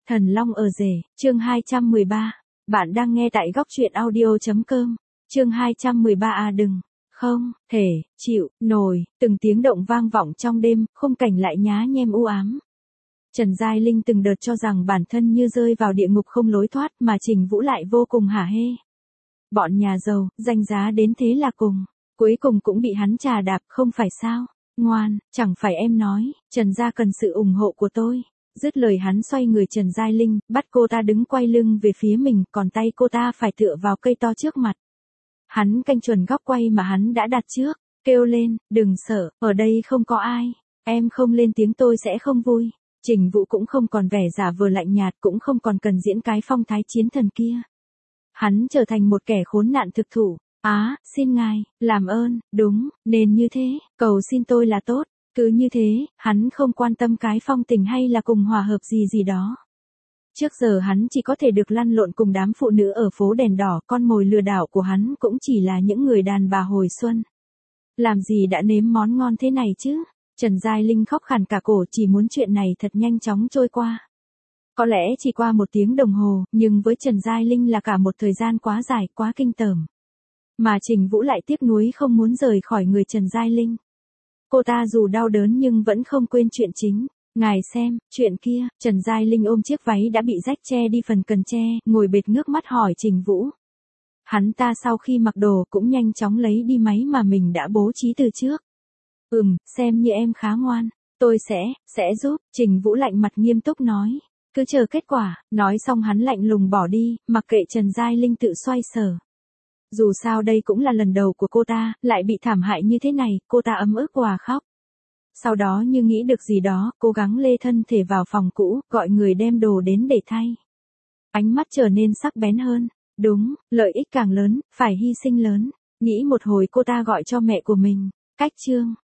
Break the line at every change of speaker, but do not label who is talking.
Thần Long ở rể, chương 213. Bạn đang nghe tại góc truyện audio.com. Chương 213 đừng, không, thể, chịu, nổi, từng tiếng động vang vọng trong đêm, khung cảnh lại nhá nhem u ám. Trần Giai Linh từng đợt cho rằng bản thân như rơi vào địa ngục không lối thoát mà Trình Vũ lại vô cùng hả hê. Bọn nhà giàu, danh giá đến thế là cùng. Cuối cùng cũng bị hắn trà đạp không phải sao. Ngoan, chẳng phải em nói, Trần gia cần sự ủng hộ của tôi. Dứt lời hắn xoay người Trần Giai Linh, bắt cô ta đứng quay lưng về phía mình, còn tay cô ta phải tựa vào cây to trước mặt. Hắn canh chuẩn góc quay mà hắn đã đặt trước, kêu lên, đừng sợ, ở đây không có ai, em không lên tiếng tôi sẽ không vui. Trình Vũ cũng không còn vẻ giả vờ lạnh nhạt, cũng không còn cần diễn cái phong thái chiến thần kia. Hắn trở thành một kẻ khốn nạn thực thụ. Xin ngài, làm ơn, đúng, nên như thế, cầu xin tôi là tốt. Cứ như thế, hắn không quan tâm cái phong tình hay là cùng hòa hợp gì đó. Trước giờ hắn chỉ có thể được lăn lộn cùng đám phụ nữ ở phố đèn đỏ, con mồi lừa đảo của hắn cũng chỉ là những người đàn bà hồi xuân. Làm gì đã nếm món ngon thế này chứ? Trần Giai Linh khóc khàn cả cổ, chỉ muốn chuyện này thật nhanh chóng trôi qua. Có lẽ chỉ qua 1 tiếng đồng hồ, nhưng với Trần Giai Linh là cả một thời gian quá dài, quá kinh tởm. Mà Trình Vũ lại tiếc nuối không muốn rời khỏi người Trần Giai Linh. Cô ta dù đau đớn nhưng vẫn không quên chuyện chính. Ngài xem, chuyện kia, Trần Giai Linh ôm chiếc váy đã bị rách che đi phần cần che, ngồi bệt ngước mắt hỏi Trình Vũ. Hắn ta sau khi mặc đồ cũng nhanh chóng lấy đi máy mà mình đã bố trí từ trước. Xem như em khá ngoan, tôi sẽ giúp, Trình Vũ lạnh mặt nghiêm túc nói. Cứ chờ kết quả, nói xong hắn lạnh lùng bỏ đi, mặc kệ Trần Giai Linh tự xoay sở. Dù sao đây cũng là lần đầu của cô ta, lại bị thảm hại như thế này, cô ta ấm ức òa khóc. Sau đó như nghĩ được gì đó, cố gắng lê thân thể vào phòng cũ, gọi người đem đồ đến để thay. Ánh mắt trở nên sắc bén hơn. Đúng, lợi ích càng lớn, phải hy sinh lớn. Nghĩ một hồi cô ta gọi cho mẹ của mình. Cách chương,